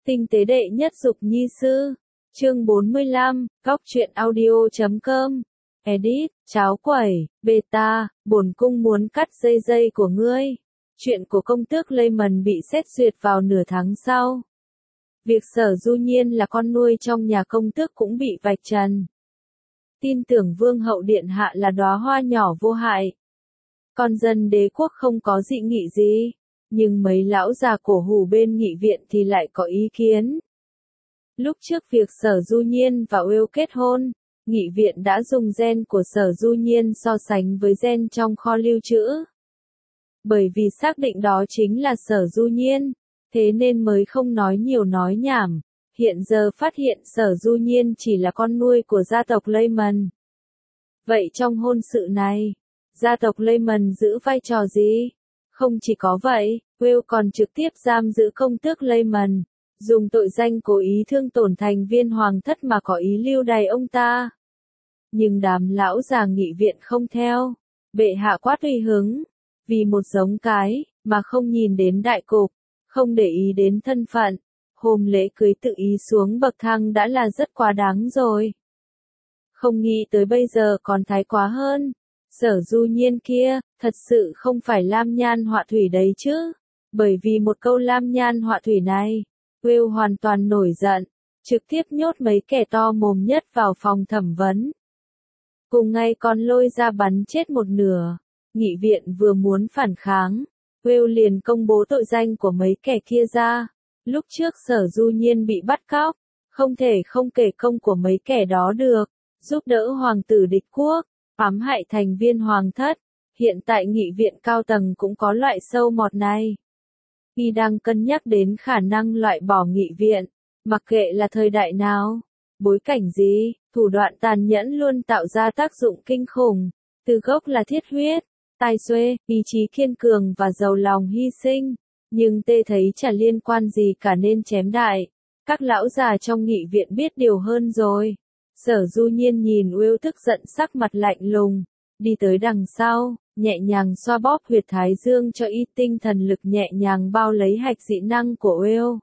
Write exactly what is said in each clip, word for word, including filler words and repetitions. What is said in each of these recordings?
Tinh tế đệ nhất dục nhi sư. Chương bốn mươi lăm, góc truyện audio chấm com. Edit, cháo quẩy, beta, bổn cung muốn cắt dây dây của ngươi. Chuyện của công tước Layman bị xét duyệt vào nửa tháng sau. Việc Sở Du Nhiên là con nuôi trong nhà công tước cũng bị vạch trần. Tin tưởng vương hậu điện hạ là đóa hoa nhỏ vô hại. Con dân đế quốc không có dị nghị gì. Nhưng mấy lão già cổ hủ bên nghị viện thì lại có ý kiến. Lúc trước việc Sở Du Nhiên và Will kết hôn, nghị viện đã dùng gen của Sở Du Nhiên so sánh với gen trong kho lưu trữ. Bởi vì xác định đó chính là Sở Du Nhiên, thế nên mới không nói nhiều nói nhảm. Hiện giờ phát hiện Sở Du Nhiên chỉ là con nuôi của gia tộc Layman. Vậy trong hôn sự này, gia tộc Layman giữ vai trò gì? Không chỉ có vậy, Will còn trực tiếp giam giữ công tước Layman, dùng tội danh cố ý thương tổn thành viên hoàng thất mà có ý lưu đày ông ta. Nhưng đám lão già nghị viện không theo, bệ hạ quát uy hứng, vì một giống cái, mà không nhìn đến đại cục, không để ý đến thân phận, hôm lễ cưới tự ý xuống bậc thang đã là rất quá đáng rồi. Không nghĩ tới bây giờ còn thái quá hơn. Sở Du Nhiên kia, thật sự không phải lam nhan họa thủy đấy chứ. Bởi vì một câu lam nhan họa thủy này, Will hoàn toàn nổi giận, trực tiếp nhốt mấy kẻ to mồm nhất vào phòng thẩm vấn. Cùng ngay còn lôi ra bắn chết một nửa. Nghị viện vừa muốn phản kháng, Will liền công bố tội danh của mấy kẻ kia ra. Lúc trước Sở Du Nhiên bị bắt cóc, không thể không kể công của mấy kẻ đó được, giúp đỡ hoàng tử địch quốc, ám hại thành viên hoàng thất. Hiện tại nghị viện cao tầng cũng có loại sâu mọt này. Y đang cân nhắc đến khả năng loại bỏ nghị viện, mặc kệ là thời đại nào, bối cảnh gì, thủ đoạn tàn nhẫn luôn tạo ra tác dụng kinh khủng, từ gốc là thiết huyết, tài xuê, ý chí kiên cường và giàu lòng hy sinh, nhưng tê thấy chả liên quan gì cả nên chém đại. Các lão già trong nghị viện biết điều hơn rồi. Sở Du Nhiên nhìn Will tức giận sắc mặt lạnh lùng, đi tới đằng sau, nhẹ nhàng xoa bóp huyệt thái dương cho y, tinh thần lực nhẹ nhàng bao lấy hạch dị năng của Will.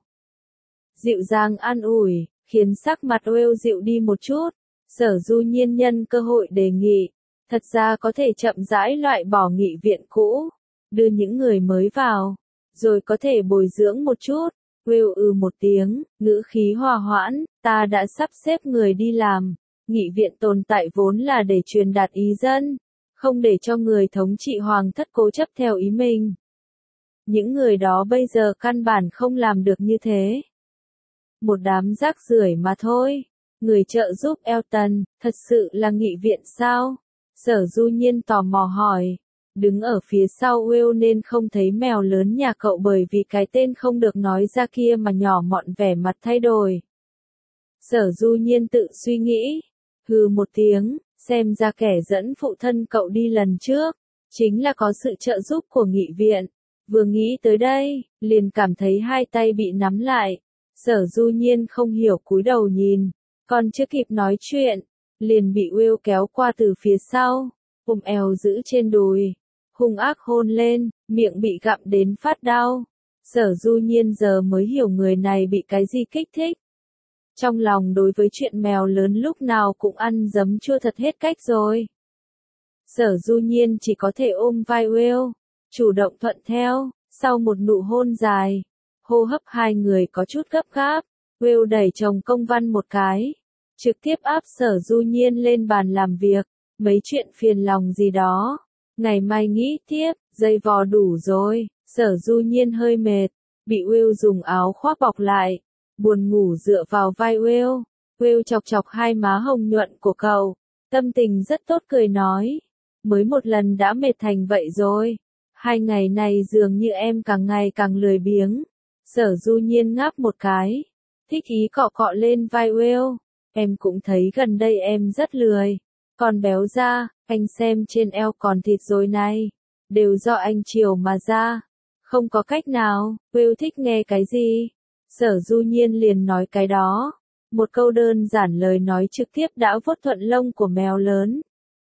Dịu dàng an ủi, khiến sắc mặt Will dịu đi một chút. Sở Du Nhiên nhân cơ hội đề nghị, thật ra có thể chậm rãi loại bỏ nghị viện cũ, đưa những người mới vào, rồi có thể bồi dưỡng một chút. Will ừ một tiếng, ngữ khí hòa hoãn, ta đã sắp xếp người đi làm. Nghị viện tồn tại vốn là để truyền đạt ý dân, không để cho người thống trị hoàng thất cố chấp theo ý mình. Những người đó bây giờ căn bản không làm được như thế. Một đám rác rưởi mà thôi. Người trợ giúp Elton, thật sự là nghị viện sao? Sở Du Nhiên tò mò hỏi. Đứng ở phía sau Will nên không thấy mèo lớn nhà cậu bởi vì cái tên không được nói ra kia mà nhỏ mọn vẻ mặt thay đổi. Sở Du Nhiên tự suy nghĩ. Hừ một tiếng, xem ra kẻ dẫn phụ thân cậu đi lần trước, chính là có sự trợ giúp của nghị viện. Vừa nghĩ tới đây, liền cảm thấy hai tay bị nắm lại. Sở Du Nhiên không hiểu cúi đầu nhìn, còn chưa kịp nói chuyện, liền bị Will kéo qua từ phía sau, ôm eo giữ trên đùi, hung ác hôn lên, miệng bị gặm đến phát đau. Sở Du Nhiên giờ mới hiểu người này bị cái gì kích thích. Trong lòng đối với chuyện mèo lớn lúc nào cũng ăn giấm chua thật hết cách rồi. Sở Du Nhiên chỉ có thể ôm vai Will, chủ động thuận theo, sau một nụ hôn dài, hô hấp hai người có chút gấp gáp, Will đẩy chồng công văn một cái, trực tiếp áp Sở Du Nhiên lên bàn làm việc, mấy chuyện phiền lòng gì đó, ngày mai nghĩ tiếp, dây vò đủ rồi. Sở Du Nhiên hơi mệt, bị Will dùng áo khoác bọc lại, buồn ngủ dựa vào vai Will. Will chọc chọc hai má hồng nhuận của cậu, tâm tình rất tốt cười nói, mới một lần đã mệt thành vậy rồi, hai ngày này dường như em càng ngày càng lười biếng. Sở Du Nhiên ngáp một cái, thích ý cọ cọ lên vai Will, em cũng thấy gần đây em rất lười, còn béo ra, anh xem trên eo còn thịt rồi này, đều do anh chiều mà ra, không có cách nào. Will thích nghe cái gì? Sở Du Nhiên liền nói cái đó. Một câu đơn giản lời nói trực tiếp đã vuốt thuận lông của mèo lớn.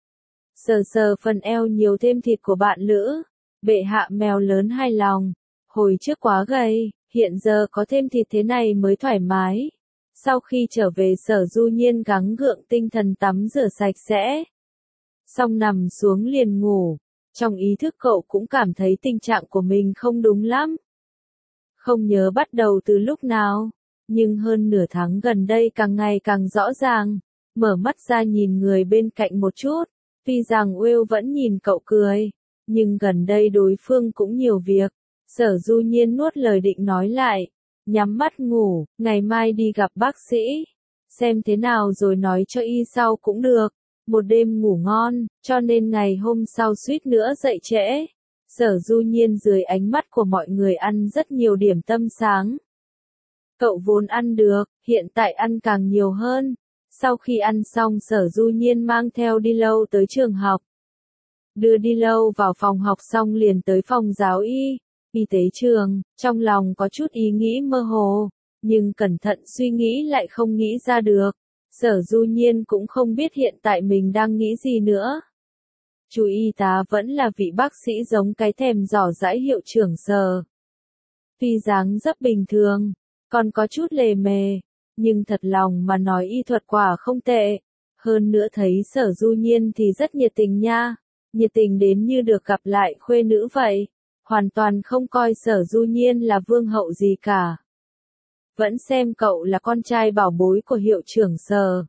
Sờ sờ phần eo nhiều thêm thịt của bạn lữ. Bệ hạ mèo lớn hài lòng. Hồi trước quá gầy, Hiện giờ có thêm thịt thế này mới thoải mái. Sau khi trở về Sở Du Nhiên gắng gượng tinh thần tắm rửa sạch sẽ. Xong nằm xuống liền ngủ. Trong ý thức cậu cũng cảm thấy tình trạng của mình không đúng lắm. Không nhớ bắt đầu từ lúc nào, nhưng hơn nửa tháng gần đây càng ngày càng rõ ràng. Mở mắt ra nhìn người bên cạnh một chút, tuy rằng Will vẫn nhìn cậu cười, nhưng gần đây đối phương cũng nhiều việc. Sở Du Nhiên nuốt lời định nói lại, nhắm mắt ngủ, ngày mai đi gặp bác sĩ, xem thế nào rồi nói cho y sau cũng được. Một đêm ngủ ngon, cho nên ngày hôm sau suýt nữa dậy trễ. Sở Du Nhiên dưới ánh mắt của mọi người ăn rất nhiều điểm tâm sáng. Cậu vốn ăn được, hiện tại ăn càng nhiều hơn. Sau khi ăn xong Sở Du Nhiên mang theo Đi Lâu tới trường học. Đưa Đi Lâu vào phòng học xong liền tới phòng giáo y, y tế trường, trong lòng có chút ý nghĩ mơ hồ, nhưng cẩn thận suy nghĩ lại không nghĩ ra được. Sở Du Nhiên cũng không biết hiện tại mình đang nghĩ gì nữa. Chú y tá vẫn là vị bác sĩ giống cái thèm giỏ dãi hiệu trưởng Sở. Tuy dáng dấp bình thường, còn có chút lề mề, nhưng thật lòng mà nói y thuật quả không tệ. Hơn nữa thấy Sở Du Nhiên thì rất nhiệt tình nha, nhiệt tình đến như được gặp lại khuê nữ vậy, hoàn toàn không coi Sở Du Nhiên là vương hậu gì cả. Vẫn xem cậu là con trai bảo bối của hiệu trưởng Sở.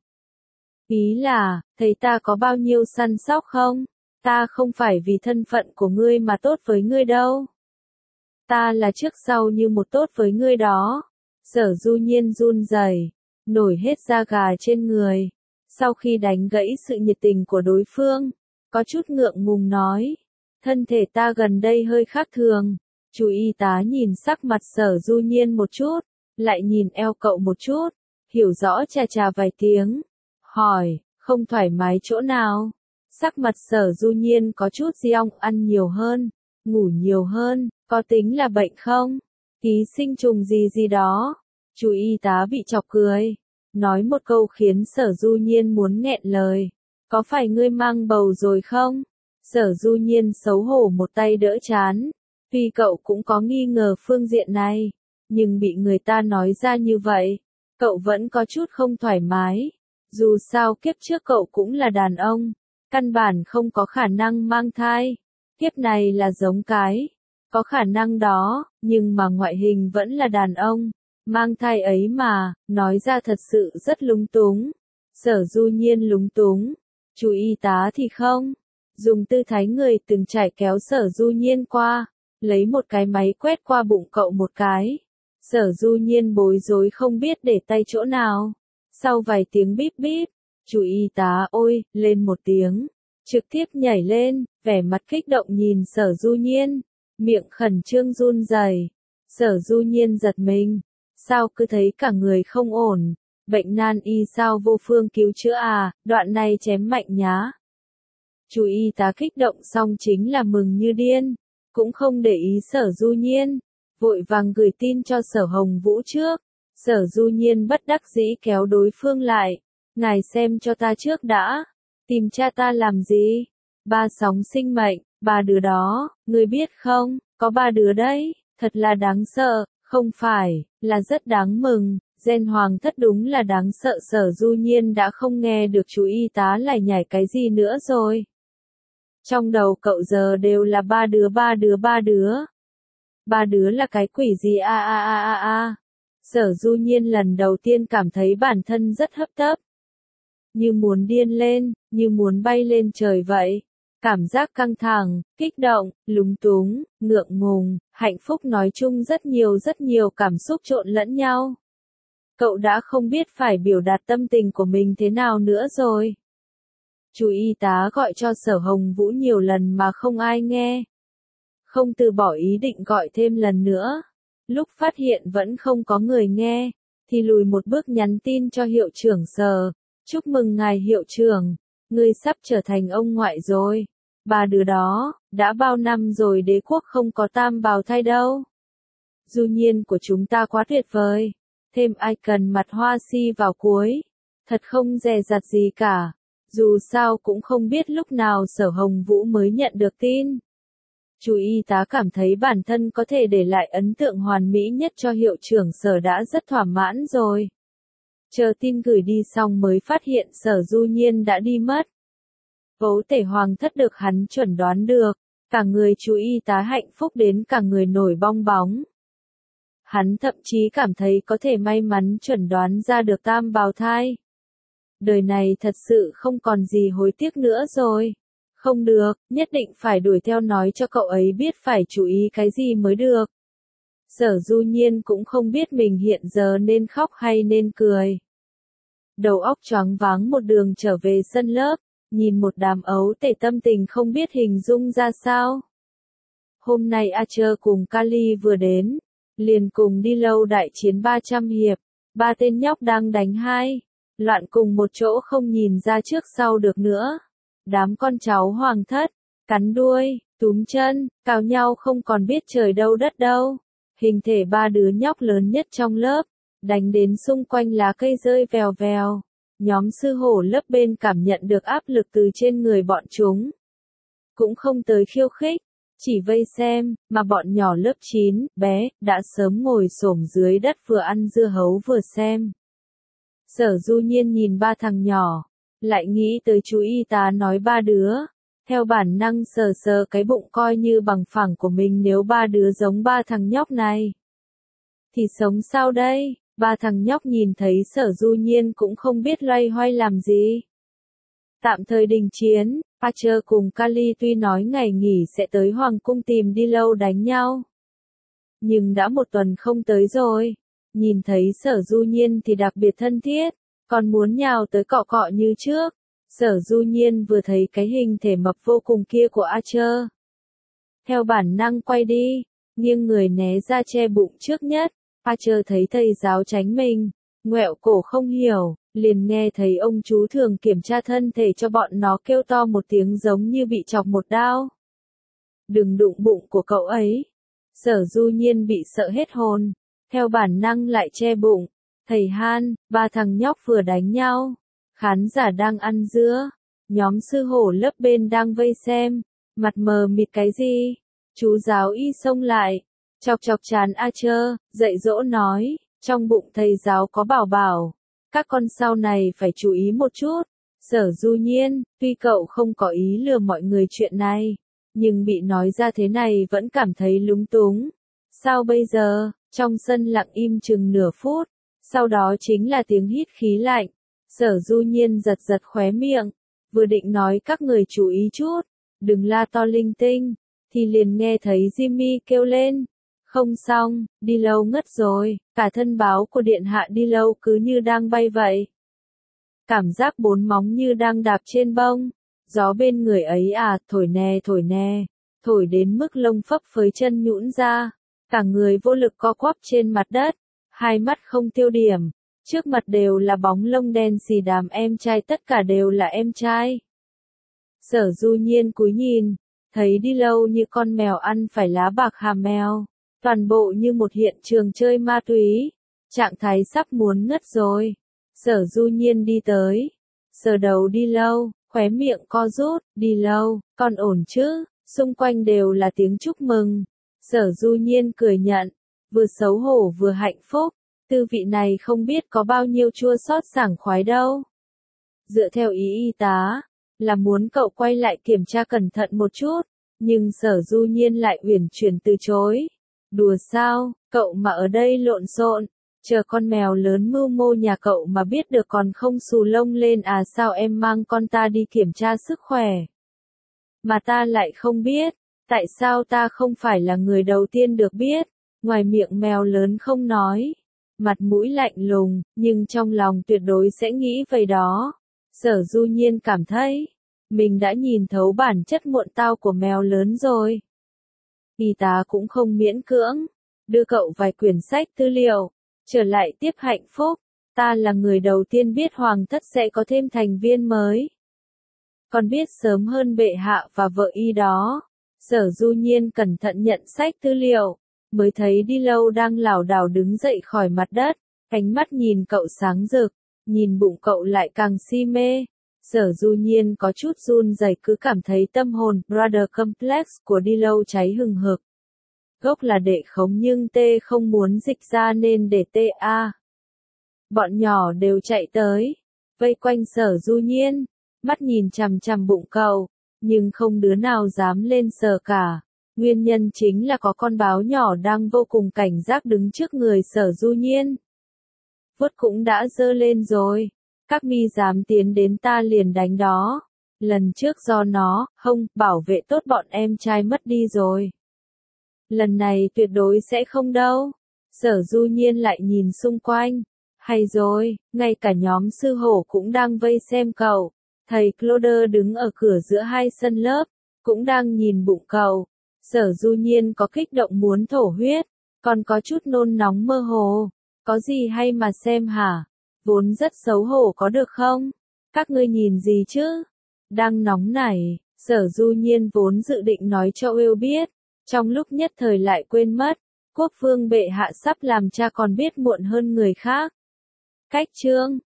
Ý là, thấy ta có bao nhiêu săn sóc không? Ta không phải vì thân phận của ngươi mà tốt với ngươi đâu. Ta là trước sau như một tốt với ngươi đó. Sở Du Nhiên run rẩy, nổi hết da gà trên người. Sau khi đánh gãy sự nhiệt tình của đối phương, có chút ngượng ngùng nói, thân thể ta gần đây hơi khác thường. Chú y tá nhìn sắc mặt Sở Du Nhiên một chút, lại nhìn eo cậu một chút, hiểu rõ chà chà vài tiếng, hỏi, không thoải mái chỗ nào? Sắc mặt Sở Du Nhiên có chút giong, ăn nhiều hơn, ngủ nhiều hơn, có tính là bệnh không? Ký sinh trùng gì gì đó. Chú y tá bị chọc cười, nói một câu khiến Sở Du Nhiên muốn nghẹn lời. Có phải ngươi mang bầu rồi không? Sở Du Nhiên xấu hổ một tay đỡ chán. Tuy cậu cũng có nghi ngờ phương diện này, nhưng bị người ta nói ra như vậy, cậu vẫn có chút không thoải mái. Dù sao kiếp trước cậu cũng là đàn ông, căn bản không có khả năng mang thai. Kiếp này là giống cái, có khả năng đó, nhưng mà ngoại hình vẫn là đàn ông. Mang thai ấy mà, nói ra thật sự rất lúng túng. Sở Du Nhiên lúng túng, chú y tá thì không. Dùng tư thái người từng trải kéo Sở Du Nhiên qua, lấy một cái máy quét qua bụng cậu một cái. Sở Du Nhiên bối rối không biết để tay chỗ nào. Sau vài tiếng bíp bíp, chú y tá ôi, lên một tiếng, trực tiếp nhảy lên, vẻ mặt kích động nhìn Sở Du Nhiên, miệng khẩn trương run rẩy. Sở Du Nhiên giật mình, sao cứ thấy cả người không ổn, bệnh nan y sao vô phương cứu chữa à, đoạn này chém mạnh nhá. Chú y tá kích động xong chính là mừng như điên, cũng không để ý Sở Du Nhiên, vội vàng gửi tin cho Sở Hồng Vũ trước. Sở Du Nhiên bất đắc dĩ kéo đối phương lại, ngài xem cho ta trước đã, tìm cha ta làm gì? Ba sóng sinh mệnh, ba đứa đó, ngươi biết không, có ba đứa đấy, thật là đáng sợ, không phải, là rất đáng mừng. Gen hoàng thất đúng là đáng sợ. Sở Du Nhiên đã không nghe được chú y tá lại nhảy cái gì nữa rồi. Trong đầu cậu giờ đều là ba đứa ba đứa ba đứa. Ba đứa là cái quỷ gì a a a a a. Sở Du Nhiên lần đầu tiên cảm thấy bản thân rất hấp tấp. Như muốn điên lên, như muốn bay lên trời vậy. Cảm giác căng thẳng, kích động, lúng túng, ngượng ngùng, hạnh phúc nói chung rất nhiều rất nhiều cảm xúc trộn lẫn nhau. Cậu đã không biết phải biểu đạt tâm tình của mình thế nào nữa rồi. Chú y tá gọi cho Sở Hồng Vũ nhiều lần mà không ai nghe. Không từ bỏ ý định gọi thêm lần nữa. Lúc phát hiện vẫn không có người nghe, thì lùi một bước nhắn tin cho hiệu trưởng Sở. Chúc mừng ngài hiệu trưởng, ngươi sắp trở thành ông ngoại rồi. Ba đứa đó, đã bao năm rồi đế quốc không có tam bào thai đâu. Du Nhiên của chúng ta quá tuyệt vời. Thêm icon mặt hoa si vào cuối. Thật không dè dặt gì cả. Dù sao cũng không biết lúc nào Sở Hồng Vũ mới nhận được tin. Chú y tá cảm thấy bản thân có thể để lại ấn tượng hoàn mỹ nhất cho hiệu trưởng Sở đã rất thỏa mãn rồi. Chờ tin gửi đi xong mới phát hiện Sở Du Nhiên đã đi mất. Ấu Tể Hoàng thất được hắn chuẩn đoán được, cả người chú y tá hạnh phúc đến cả người nổi bong bóng. Hắn thậm chí cảm thấy có thể may mắn chuẩn đoán ra được tam bào thai. Đời này thật sự không còn gì hối tiếc nữa rồi. Không được, nhất định phải đuổi theo nói cho cậu ấy biết phải chú ý cái gì mới được. Sở Du Nhiên cũng không biết mình hiện giờ nên khóc hay nên cười. Đầu óc choáng váng một đường trở về sân lớp, nhìn một đám ấu tể tâm tình không biết hình dung ra sao. Hôm nay Archer cùng Kali vừa đến, liền cùng đi lâu đại chiến ba trăm hiệp, ba tên nhóc đang đánh hai, loạn cùng một chỗ không nhìn ra trước sau được nữa. Đám con cháu hoàng thất, cắn đuôi, túm chân, cào nhau không còn biết trời đâu đất đâu. Hình thể ba đứa nhóc lớn nhất trong lớp, đánh đến xung quanh lá cây rơi vèo vèo. Nhóm sư hổ lớp bên cảm nhận được áp lực từ trên người bọn chúng. Cũng không tới khiêu khích, chỉ vây xem, mà bọn nhỏ lớp chín, bé, đã sớm ngồi xổm dưới đất vừa ăn dưa hấu vừa xem. Sở Du Nhiên nhìn ba thằng nhỏ, lại nghĩ tới chú y tá nói ba đứa. Theo bản năng sờ sờ cái bụng coi như bằng phẳng của mình, nếu ba đứa giống ba thằng nhóc này. Thì sống sao đây? Ba thằng nhóc nhìn thấy Sở Du Nhiên cũng không biết loay hoay làm gì. Tạm thời đình chiến, Archer cùng Kali tuy nói ngày nghỉ sẽ tới Hoàng cung tìm đi lâu đánh nhau. Nhưng đã một tuần không tới rồi. Nhìn thấy Sở Du Nhiên thì đặc biệt thân thiết, còn muốn nhào tới cọ cọ như trước. Sở Du Nhiên vừa thấy cái hình thể mập vô cùng kia của Archer. Theo bản năng quay đi, nghiêng người né ra che bụng trước nhất. Archer thấy thầy giáo tránh mình, ngoẹo cổ không hiểu, liền nghe thấy ông chú thường kiểm tra thân thể cho bọn nó kêu to một tiếng giống như bị chọc một đao. Đừng đụng bụng của cậu ấy. Sở Du Nhiên bị sợ hết hồn, theo bản năng lại che bụng. Thầy Han, ba thằng nhóc vừa đánh nhau. Khán giả đang ăn dưa, nhóm sư hổ lớp bên đang vây xem, mặt mờ mịt cái gì. Chú giáo y xông lại, chọc chọc trán Archer, dạy dỗ nói, trong bụng thầy giáo có bảo bảo, các con sau này phải chú ý một chút. Sở Du Nhiên, tuy cậu không có ý lừa mọi người chuyện này, nhưng bị nói ra thế này vẫn cảm thấy lúng túng. Sao bây giờ? Trong sân lặng im chừng nửa phút, sau đó chính là tiếng hít khí lạnh. Sở Du Nhiên giật giật khóe miệng, vừa định nói các người chú ý chút, đừng la to linh tinh, thì liền nghe thấy Jimmy kêu lên. Không xong, đi lâu ngất rồi, cả thân báo của điện hạ đi lâu cứ như đang bay vậy. Cảm giác bốn móng như đang đạp trên bông, gió bên người ấy à, thổi nè thổi nè, thổi đến mức lông phấp phới chân nhũn ra, cả người vô lực co quắp trên mặt đất, hai mắt không tiêu điểm. Trước mặt đều là bóng lông đen xì, đám em trai tất cả đều là em trai. Sở Du Nhiên cúi nhìn, thấy đi lâu như con mèo ăn phải lá bạc hà mèo, toàn bộ như một hiện trường chơi ma túy, trạng thái sắp muốn ngất rồi. Sở Du Nhiên đi tới, sờ đầu đi lâu, khóe miệng co rút, đi lâu, con ổn chứ, xung quanh đều là tiếng chúc mừng. Sở Du Nhiên cười nhận, vừa xấu hổ vừa hạnh phúc. Tư vị này không biết có bao nhiêu chua xót sảng khoái đâu. Dựa theo ý y tá, là muốn cậu quay lại kiểm tra cẩn thận một chút, nhưng Sở Du Nhiên lại uyển chuyển từ chối. Đùa sao, cậu mà ở đây lộn xộn, chờ con mèo lớn mưu mô nhà cậu mà biết được còn không xù lông lên à? Sao em mang con ta đi kiểm tra sức khỏe mà ta lại không biết? Tại sao ta không phải là người đầu tiên được biết? Ngoài miệng mèo lớn không nói, mặt mũi lạnh lùng, nhưng trong lòng tuyệt đối sẽ nghĩ vậy đó. Sở Du Nhiên cảm thấy, mình đã nhìn thấu bản chất muộn tao của mèo lớn rồi. Y tá cũng không miễn cưỡng, đưa cậu vài quyển sách tư liệu, trở lại tiếp hạnh phúc. Ta là người đầu tiên biết hoàng thất sẽ có thêm thành viên mới. Còn biết sớm hơn bệ hạ và vợ y đó. Sở Du Nhiên cẩn thận nhận sách tư liệu, mới thấy đi lâu đang lảo đảo đứng dậy khỏi mặt đất, ánh mắt nhìn cậu sáng rực, nhìn bụng cậu lại càng si mê. Sở Du Nhiên có chút run rẩy, cứ cảm thấy tâm hồn brother complex của đi lâu cháy hừng hực. Gốc là đệ khống nhưng tê không muốn dịch ra nên để tê a. Bọn nhỏ đều chạy tới, vây quanh Sở Du Nhiên, mắt nhìn chằm chằm bụng cậu, nhưng không đứa nào dám lên sờ cả. Nguyên nhân chính là có con báo nhỏ đang vô cùng cảnh giác đứng trước người Sở Du Nhiên. Vuốt cũng đã giơ lên rồi, các mi dám tiến đến ta liền đánh đó. Lần trước do nó, không, bảo vệ tốt bọn em trai mất đi rồi. Lần này tuyệt đối sẽ không đâu. Sở Du Nhiên lại nhìn xung quanh. Hay rồi, ngay cả nhóm sư hổ cũng đang vây xem cậu. Thầy Claude đứng ở cửa giữa hai sân lớp, cũng đang nhìn bụng cậu. Sở Du Nhiên có kích động muốn thổ huyết, còn có chút nôn nóng mơ hồ. Có gì hay mà xem hả? Vốn rất xấu hổ có được không? Các ngươi nhìn gì chứ? Đang nóng nảy, Sở Du Nhiên vốn dự định nói cho Will biết, trong lúc nhất thời lại quên mất, quốc vương bệ hạ sắp làm cha còn biết muộn hơn người khác. Cách chương